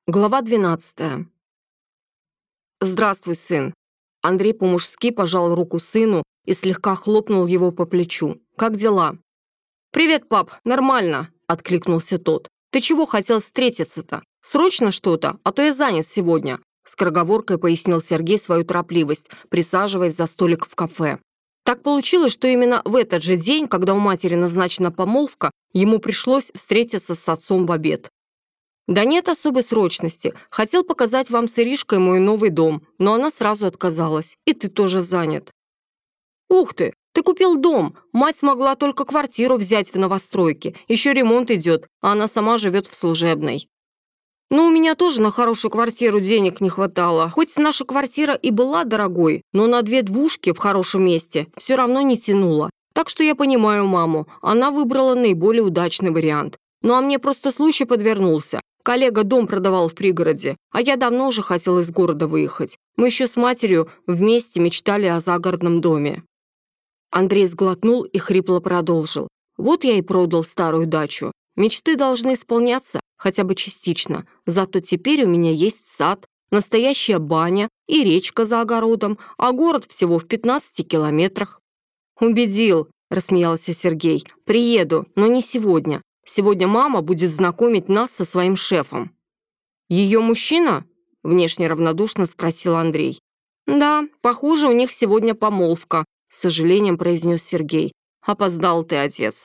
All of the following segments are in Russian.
Глава 12. «Здравствуй, сын». Андрей по-мужски пожал руку сыну и слегка хлопнул его по плечу. «Как дела?» «Привет, пап, нормально», — откликнулся тот. «Ты чего хотел встретиться-то? Срочно что-то, а то я занят сегодня», — скороговоркой пояснил Сергей свою торопливость, присаживаясь за столик в кафе. Так получилось, что именно в этот же день, когда у матери назначена помолвка, ему пришлось встретиться с отцом в обед. «Да нет особой срочности. Хотел показать вам с Иришкой мой новый дом, но она сразу отказалась. И ты тоже занят». «Ух ты купил дом! Мать смогла только квартиру взять в новостройке. Еще ремонт идет, а она сама живет в служебной». «Ну, у меня тоже на хорошую квартиру денег не хватало. Хоть наша квартира и была дорогой, но на 2 двушки в хорошем месте все равно не тянуло. Так что я понимаю маму. Она выбрала наиболее удачный вариант. Ну, а мне просто случай подвернулся. Коллега дом продавал в пригороде, а я давно уже хотела из города выехать. Мы еще с матерью вместе мечтали о загородном доме». Андрей сглотнул и хрипло продолжил. «Вот я и продал старую дачу. Мечты должны исполняться, хотя бы частично. Зато теперь у меня есть сад, настоящая баня и речка за огородом, а город всего в 15 километрах». «Убедил», – рассмеялся Сергей. «Приеду, но не сегодня. Сегодня мама будет знакомить нас со своим шефом». «Ее мужчина?» – внешне равнодушно спросил Андрей. «Да, похоже, у них сегодня помолвка», – с сожалением произнес Сергей. «Опоздал ты, отец».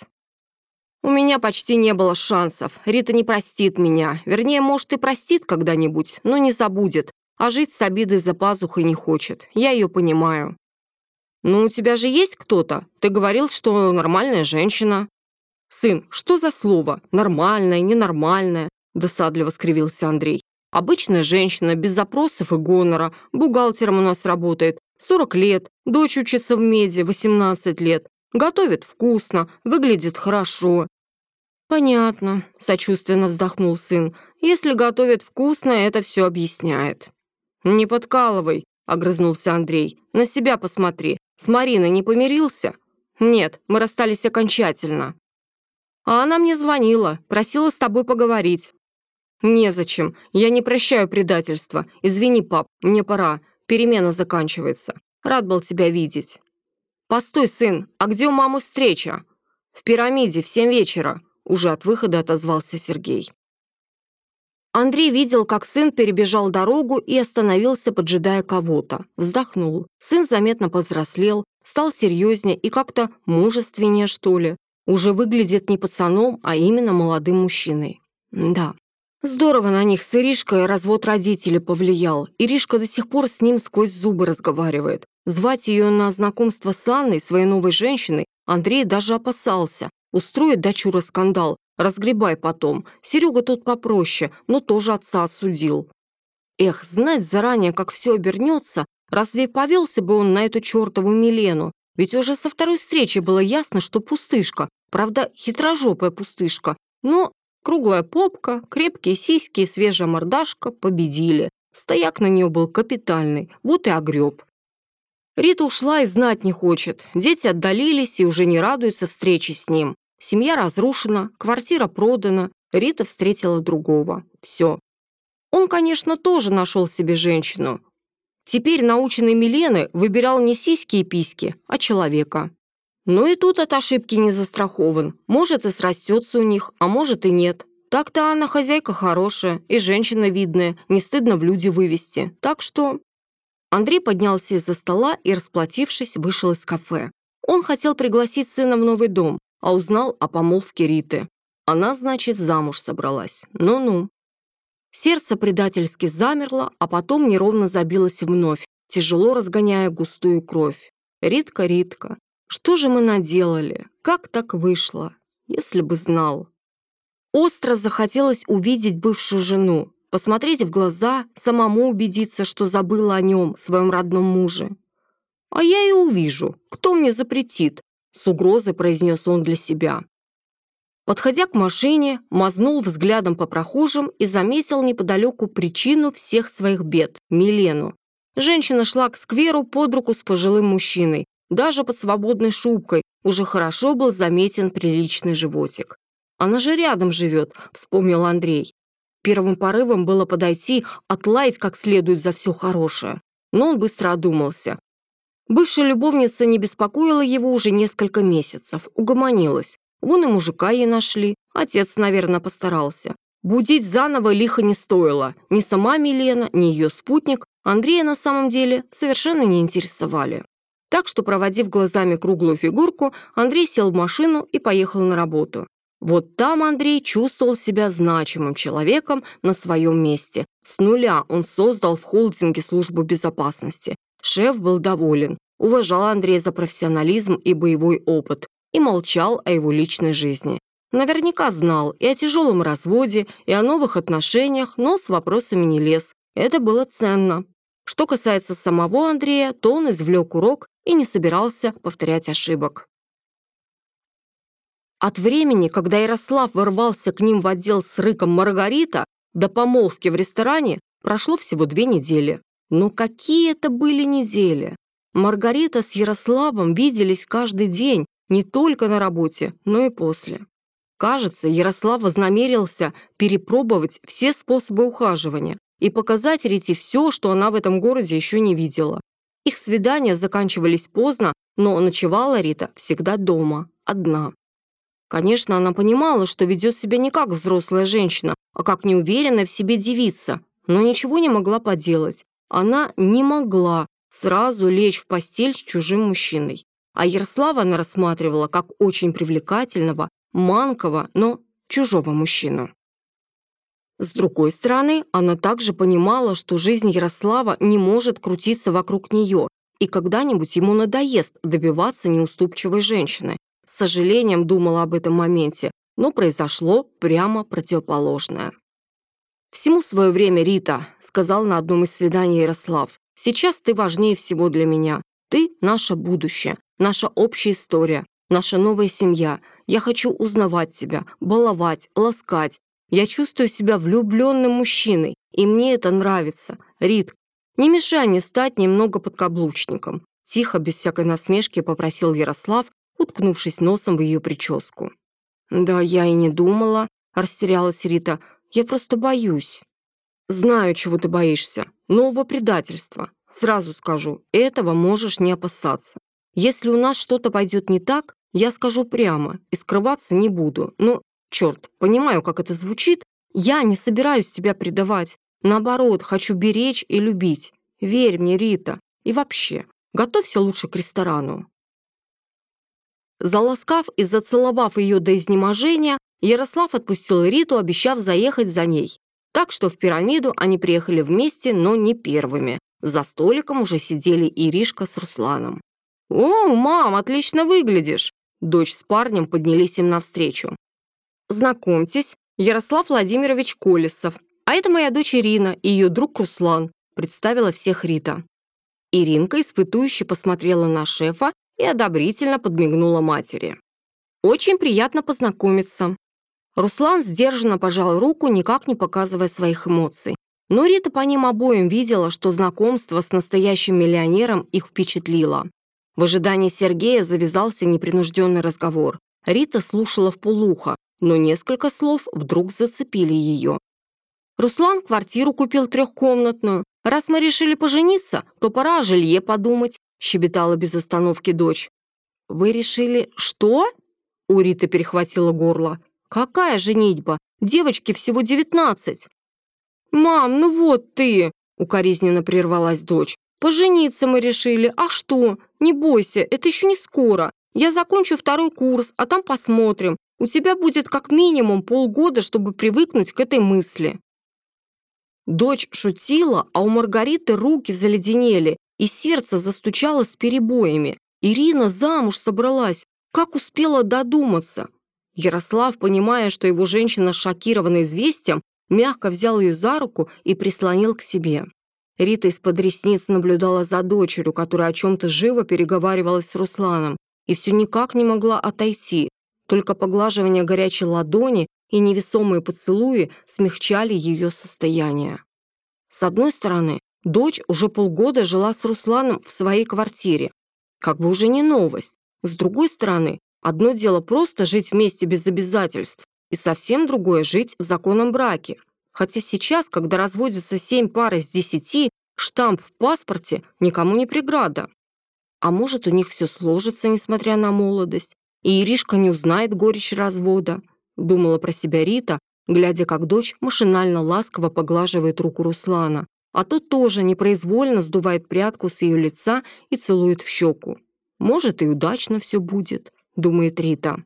«У меня почти не было шансов. Рита не простит меня. Вернее, может, и простит когда-нибудь, но не забудет. А жить с обидой за пазухой не хочет. Я ее понимаю». «Ну, у тебя же есть кто-то? Ты говорил, что нормальная женщина». «Сын, что за слово? Нормальная, ненормальная?» – досадливо скривился Андрей. «Обычная женщина, без запросов и гонора, бухгалтером у нас работает, 40 лет, дочь учится в меди, 18 лет, готовит вкусно, выглядит хорошо». «Понятно», – сочувственно вздохнул сын. «Если готовит вкусно, это все объясняет». «Не подкалывай», – огрызнулся Андрей. «На себя посмотри. С Мариной не помирился?» «Нет, мы расстались окончательно». «А она мне звонила, просила с тобой поговорить». «Незачем, я не прощаю предательства. Извини, пап, мне пора, перемена заканчивается. Рад был тебя видеть». «Постой, сын, а где у мамы встреча?» «В пирамиде, в 7 вечера», уже от выхода отозвался Сергей. Андрей видел, как сын перебежал дорогу и остановился, поджидая кого-то. Вздохнул. Сын заметно повзрослел, стал серьезнее и как-то мужественнее, что ли. Уже выглядит не пацаном, а именно молодым мужчиной. Да, здорово на них с Иришкой развод родителей повлиял. Иришка до сих пор с ним сквозь зубы разговаривает. Звать ее на знакомство с Анной, своей новой женщиной, Андрей даже опасался. Устроит дочура скандал, разгребай потом. Серега тут попроще, но тоже отца осудил. Эх, знать заранее, как все обернется, разве повелся бы он на эту чертову Милену? Ведь уже со второй встречи было ясно, что пустышка. Правда, хитрожопая пустышка. Но круглая попка, крепкие сиськи и свежая мордашка победили. Стояк на нее был капитальный, вот и огреб. Рита ушла и знать не хочет. Дети отдалились и уже не радуются встрече с ним. Семья разрушена, квартира продана, Рита встретила другого. Все. Он, конечно, тоже нашел себе женщину. Теперь наученный Милены выбирал не сиськи и письки, а человека. Но и тут от ошибки не застрахован. Может, и срастется у них, а может и нет. Так-то она хозяйка хорошая и женщина видная, не стыдно в люди вывести. Так что... Андрей поднялся из-за стола и, расплатившись, вышел из кафе. Он хотел пригласить сына в новый дом, а узнал о помолвке Риты. Она, значит, замуж собралась. Ну-ну. Сердце предательски замерло, а потом неровно забилось вновь, тяжело разгоняя густую кровь. «Ритка, Ритка, что же мы наделали? Как так вышло? Если бы знал». Остро захотелось увидеть бывшую жену, посмотреть в глаза, самому убедиться, что забыла о нем, своем родном муже. «А я и увижу. Кто мне запретит?» — с угрозой произнес он для себя. Подходя к машине, мазнул взглядом по прохожим и заметил неподалеку причину всех своих бед – Милену. Женщина шла к скверу под руку с пожилым мужчиной. Даже под свободной шубкой уже хорошо был заметен приличный животик. «Она же рядом живет», – вспомнил Андрей. Первым порывом было подойти, отлаять как следует за все хорошее. Но он быстро одумался. Бывшая любовница не беспокоила его уже несколько месяцев, угомонилась. Вон и мужика ей нашли, отец, наверное, постарался. Будить заново лихо не стоило. Ни сама Милена, ни ее спутник Андрея на самом деле совершенно не интересовали. Так что, проводив глазами круглую фигурку, Андрей сел в машину и поехал на работу. Вот там Андрей чувствовал себя значимым человеком на своем месте. С нуля он создал в холдинге службу безопасности. Шеф был доволен, уважал Андрея за профессионализм и боевой опыт и молчал о его личной жизни. Наверняка знал и о тяжелом разводе, и о новых отношениях, но с вопросами не лез. Это было ценно. Что касается самого Андрея, то он извлек урок и не собирался повторять ошибок. От времени, когда Ярослав ворвался к ним в отдел с рыком «Маргарита», до помолвки в ресторане прошло всего 2 недели. Но какие это были недели! Маргарита с Ярославом виделись каждый день, не только на работе, но и после. Кажется, Ярослав вознамерился перепробовать все способы ухаживания и показать Рите все, что она в этом городе еще не видела. Их свидания заканчивались поздно, но ночевала Рита всегда дома, одна. Конечно, она понимала, что ведет себя не как взрослая женщина, а как неуверенная в себе девица, но ничего не могла поделать. Она не могла сразу лечь в постель с чужим мужчиной. А Ярослава она рассматривала как очень привлекательного, манкого, но чужого мужчину. С другой стороны, она также понимала, что жизнь Ярослава не может крутиться вокруг нее, и когда-нибудь ему надоест добиваться неуступчивой женщины. С сожалением думала об этом моменте, но произошло прямо противоположное. «Всему свое время, Рита», — сказал на одном из свиданий Ярослав. «Сейчас ты важнее всего для меня. Ты — наше будущее, наша общая история, наша новая семья. Я хочу узнавать тебя, баловать, ласкать. Я чувствую себя влюбленным мужчиной, и мне это нравится. Рит, не мешай мне стать немного подкаблучником», — тихо, без всякой насмешки попросил Ярослав, уткнувшись носом в ее прическу. «Да я и не думала», — растерялась Рита. «Я просто боюсь». «Знаю, чего ты боишься. Нового предательства. Сразу скажу, этого можешь не опасаться. Если у нас что-то пойдет не так, я скажу прямо и скрываться не буду. Но, черт, понимаю, как это звучит. Я не собираюсь тебя предавать. Наоборот, хочу беречь и любить. Верь мне, Рита. И вообще, готовься лучше к ресторану». Заласкав и зацеловав ее до изнеможения, Ярослав отпустил Риту, обещав заехать за ней. Так что в пирамиду они приехали вместе, но не первыми. За столиком уже сидели Иришка с Русланом. «О, мам, отлично выглядишь!» Дочь с парнем поднялись им навстречу. «Знакомьтесь, Ярослав Владимирович Колесов. А это моя дочь Ирина и ее друг Руслан», представила всех Рита. Иринка испытующе посмотрела на шефа и одобрительно подмигнула матери. «Очень приятно познакомиться». Руслан сдержанно пожал руку, никак не показывая своих эмоций. Но Рита по ним обоим видела, что знакомство с настоящим миллионером их впечатлило. В ожидании Сергея завязался непринужденный разговор. Рита слушала вполуха, но несколько слов вдруг зацепили ее. «Руслан квартиру купил 3-комнатную. Раз мы решили пожениться, то пора о жилье подумать», щебетала без остановки дочь. «Вы решили, что?» У Риты перехватило горло. «Какая женитьба? Девочке всего 19». «Мам, ну вот ты!» — укоризненно прервалась дочь. «Пожениться мы решили. А что? Не бойся, это еще не скоро. Я закончу 2-й курс, а там посмотрим. У тебя будет как минимум полгода, чтобы привыкнуть к этой мысли». Дочь шутила, а у Маргариты руки заледенели, и сердце застучало с перебоями. Ирина замуж собралась. Как успела додуматься? Ярослав, понимая, что его женщина шокирована известием, мягко взял ее за руку и прислонил к себе. Рита из-под ресниц наблюдала за дочерью, которая о чем-то живо переговаривалась с Русланом, и все никак не могла отойти. Только поглаживание горячей ладони и невесомые поцелуи смягчали ее состояние. С одной стороны, дочь уже полгода жила с Русланом в своей квартире. Как бы уже не новость. С другой стороны, одно дело просто жить вместе без обязательств, и совсем другое жить в законном браке. Хотя сейчас, когда разводятся 7 пар из 10, штамп в паспорте никому не преграда. А может, у них все сложится, несмотря на молодость, и Иришка не узнает горечь развода, думала про себя Рита, глядя, как дочь машинально ласково поглаживает руку Руслана, а тот тоже непроизвольно сдувает прядку с ее лица и целует в щеку. Может, и удачно все будет, думает Рита.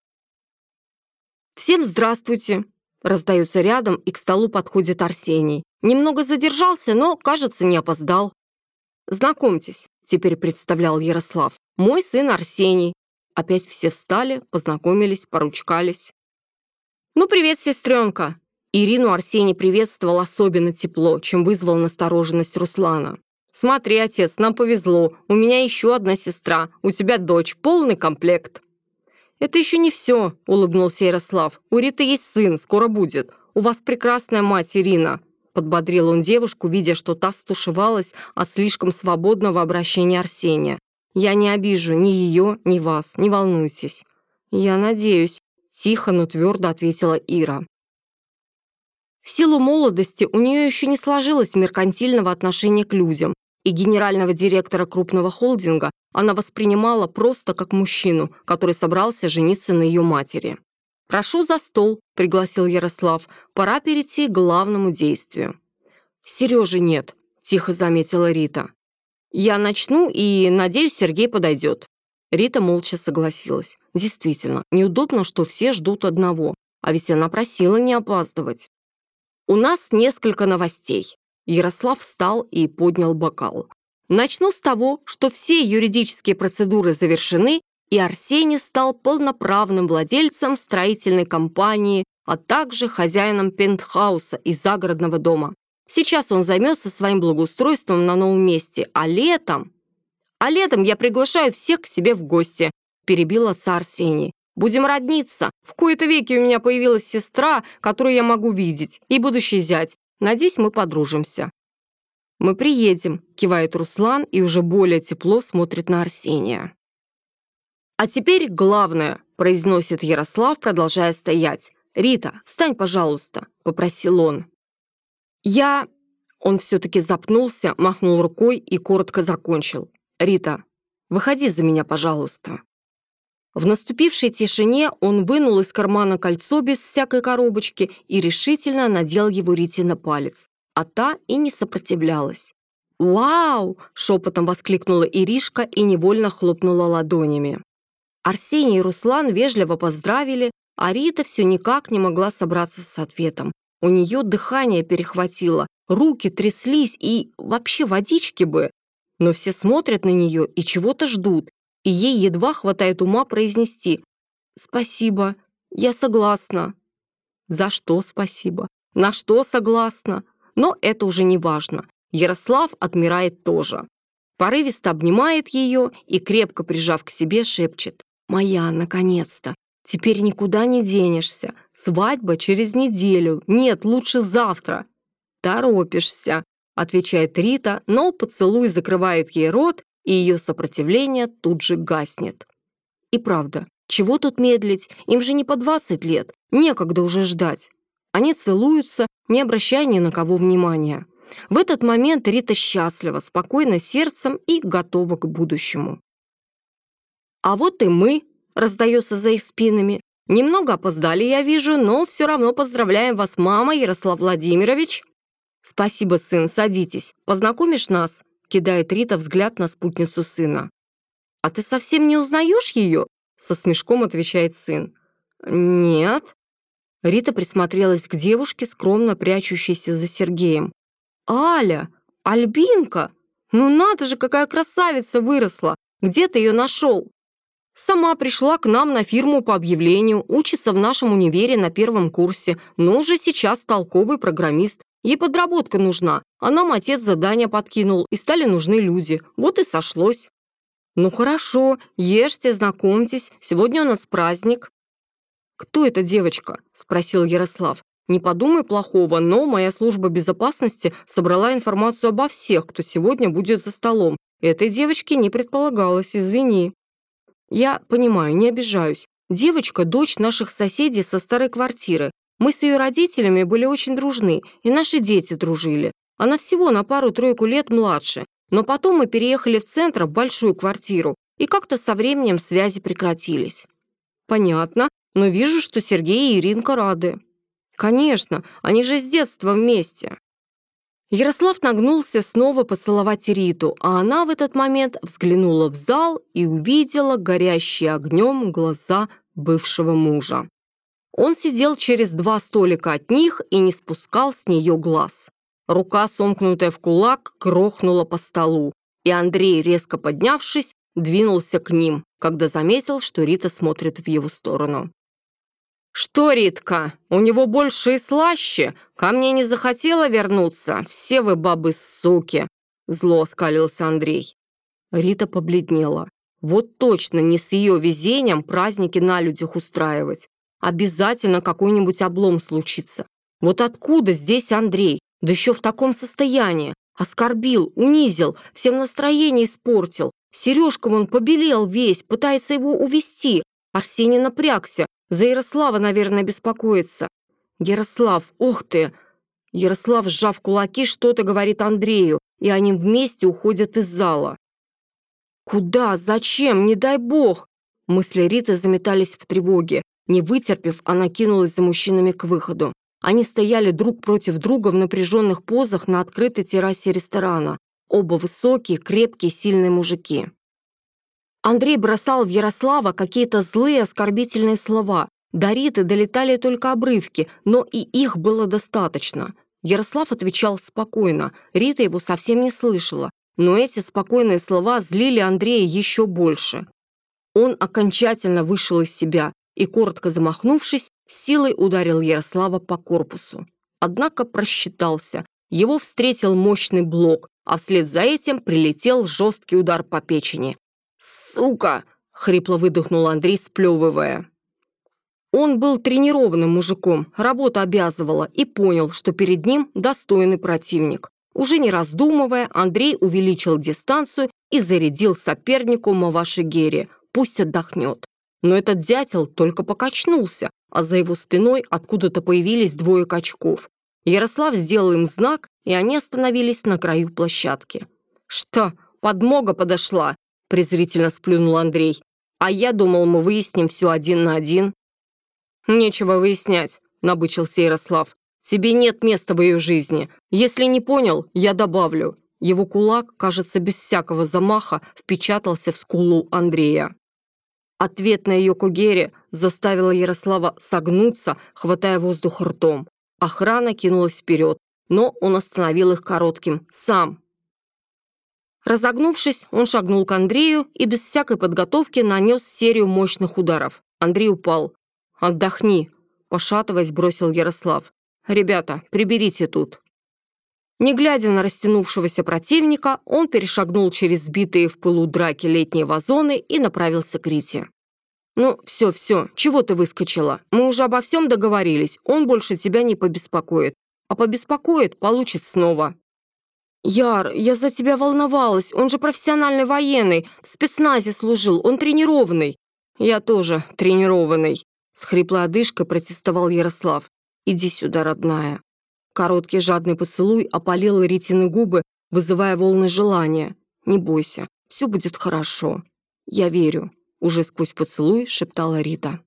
«Всем здравствуйте!» Раздается рядом, и к столу подходит Арсений. Немного задержался, но, кажется, не опоздал. «Знакомьтесь», — теперь представлял Ярослав, «мой сын Арсений». Опять все встали, познакомились, поручкались. «Ну, привет, сестренка!» Ирину Арсений приветствовал особенно тепло, чем вызвал настороженность Руслана. «Смотри, отец, нам повезло. У меня еще одна сестра, у тебя дочь, полный комплект». «Это еще не все», — улыбнулся Ярослав. «У Риты есть сын, скоро будет. У вас прекрасная мать, Ирина», — подбодрил он девушку, видя, что та стушевалась от слишком свободного обращения Арсения. «Я не обижу ни ее, ни вас, не волнуйтесь». «Я надеюсь», — тихо, но твердо ответила Ира. В силу молодости у нее еще не сложилось меркантильного отношения к людям, и генерального директора крупного холдинга она воспринимала просто как мужчину, который собрался жениться на ее матери. «Прошу за стол», — пригласил Ярослав, «пора перейти к главному действию». «Сережи нет», — тихо заметила Рита. «Я начну, и, надеюсь, Сергей подойдет». Рита молча согласилась. Действительно, неудобно, что все ждут одного, а ведь она просила не опаздывать. «У нас несколько новостей». Ярослав встал и поднял бокал. «Начну с того, что все юридические процедуры завершены, и Арсений стал полноправным владельцем строительной компании, а также хозяином пентхауса и загородного дома. Сейчас он займется своим благоустройством на новом месте, а летом я приглашаю всех к себе в гости», перебил отца Арсений. «Будем родниться. В кои-то веки у меня появилась сестра, которую я могу видеть, и будущий зять. Надеюсь, мы подружимся». «Мы приедем», — кивает Руслан и уже более тепло смотрит на Арсения. «А теперь главное», — произносит Ярослав, продолжая стоять. «Рита, встань, пожалуйста», — попросил он. Он все-таки запнулся, махнул рукой и коротко закончил. «Рита, выходи за меня, пожалуйста». В наступившей тишине он вынул из кармана кольцо без всякой коробочки и решительно надел его Рите на палец, а та и не сопротивлялась. «Вау!» – шепотом воскликнула Иришка и невольно хлопнула ладонями. Арсений и Руслан вежливо поздравили, а Рита все никак не могла собраться с ответом. У нее дыхание перехватило, руки тряслись и вообще водички бы. Но все смотрят на нее и чего-то ждут, и ей едва хватает ума произнести «Спасибо, я согласна». За что спасибо? На что согласна? Но это уже не важно. Ярослав отмирает тоже. Порывисто обнимает ее и, крепко прижав к себе, шепчет: «Моя, наконец-то! Теперь никуда не денешься. Свадьба через неделю. Нет, лучше завтра». «Торопишься», — отвечает Рита, но поцелуй закрывает ей рот, и ее сопротивление тут же гаснет. И правда, чего тут медлить? Им же не по 20 лет. Некогда уже ждать. Они целуются, не обращая ни на кого внимания. В этот момент Рита счастлива, спокойна сердцем и готова к будущему. «А вот и мы», — раздается за их спинами. «Немного опоздали, я вижу, но все равно поздравляем вас, мама, Ярослав Владимирович». «Спасибо, сын, садитесь. Познакомишь нас?» — кидает Рита взгляд на спутницу сына. «А ты совсем не узнаешь ее?» — со смешком отвечает сын. «Нет». Рита присмотрелась к девушке, скромно прячущейся за Сергеем. «Аля! Альбинка! Ну надо же, какая красавица выросла! Где ты ее нашел?» «Сама пришла к нам на фирму по объявлению, учится в нашем универе на 1 курсе, но уже сейчас толковый программист. Ей подработка нужна, а нам отец задание подкинул, и стали нужны люди. Вот и сошлось». «Ну хорошо, ешьте, знакомьтесь, сегодня у нас праздник». «Кто эта девочка?» – спросил Ярослав. «Не подумай плохого, но моя служба безопасности собрала информацию обо всех, кто сегодня будет за столом. Этой девочке не предполагалось, извини». «Я понимаю, не обижаюсь. Девочка – дочь наших соседей со старой квартиры. Мы с ее родителями были очень дружны, и наши дети дружили. Она всего на пару-тройку лет младше, но потом мы переехали в центр в большую квартиру, и как-то со временем связи прекратились». «Понятно, но вижу, что Сергей и Иринка рады». «Конечно, они же с детства вместе». Ярослав нагнулся снова поцеловать Риту, а она в этот момент взглянула в зал и увидела горящие огнем глаза бывшего мужа. Он сидел через 2 столика от них и не спускал с нее глаз. Рука, сомкнутая в кулак, грохнула по столу, и Андрей, резко поднявшись, двинулся к ним, когда заметил, что Рита смотрит в его сторону. «Что, Ритка, у него больше и слаще? Ко мне не захотела вернуться? Все вы бабы-суки!» Зло оскалился Андрей. Рита побледнела. Вот точно не с ее везением праздники на людях устраивать. Обязательно какой-нибудь облом случится. Вот откуда здесь Андрей? Да еще в таком состоянии. Оскорбил, унизил, всем настроение испортил. Сережка вон побелел весь, пытается его увести. Арсений напрягся. За Ярослава, наверное, беспокоится. Ярослав, ух ты! Ярослав, сжав кулаки, что-то говорит Андрею, и они вместе уходят из зала. Куда? Зачем? Не дай бог! Мысли Риты заметались в тревоге. Не вытерпев, она кинулась за мужчинами к выходу. Они стояли друг против друга в напряженных позах на открытой террасе ресторана. Оба высокие, крепкие, сильные мужики. Андрей бросал в Ярослава какие-то злые, оскорбительные слова. До Риты долетали только обрывки, но и их было достаточно. Ярослав отвечал спокойно, Рита его совсем не слышала, но эти спокойные слова злили Андрея еще больше. Он окончательно вышел из себя и, коротко замахнувшись, силой ударил Ярослава по корпусу. Однако просчитался. Его встретил мощный блок, а вслед за этим прилетел жесткий удар по печени. «Сука!» — хрипло выдохнул Андрей, сплевывая. Он был тренированным мужиком, работа обязывала, и понял, что перед ним достойный противник. Уже не раздумывая, Андрей увеличил дистанцию и зарядил сопернику Маваши-Гери. Пусть отдохнет. Но этот дятел только покачнулся, а за его спиной откуда-то появились 2 качков. Ярослав сделал им знак, и они остановились на краю площадки. «Что, подмога подошла?» – презрительно сплюнул Андрей. «А я думал, мы выясним все 1 на 1». «Нечего выяснять», – набычился Ярослав. «Тебе нет места в ее жизни. Если не понял, я добавлю». Его кулак, кажется, без всякого замаха, впечатался в скулу Андрея. Ответ на ее кугере заставила Ярослава согнуться, хватая воздух ртом. Охрана кинулась вперед, но он остановил их коротким «сам». Разогнувшись, он шагнул к Андрею и без всякой подготовки нанес серию мощных ударов. Андрей упал. «Отдохни», – пошатываясь, бросил Ярослав. «Ребята, приберите тут». Не глядя на растянувшегося противника, он перешагнул через сбитые в пылу драки летние вазоны и направился к Рите. «Ну, все, чего ты выскочила? Мы уже обо всем договорились, он больше тебя не побеспокоит. А побеспокоит, получит снова». «Яр, я за тебя волновалась, он же профессиональный военный, в спецназе служил, он тренированный». «Я тоже тренированный», — с хриплой одышкой протестовал Ярослав. «Иди сюда, родная». Короткий жадный поцелуй опалил Ритины губы, вызывая волны желания. «Не бойся, все будет хорошо. Я верю», — уже сквозь поцелуй шептала Рита.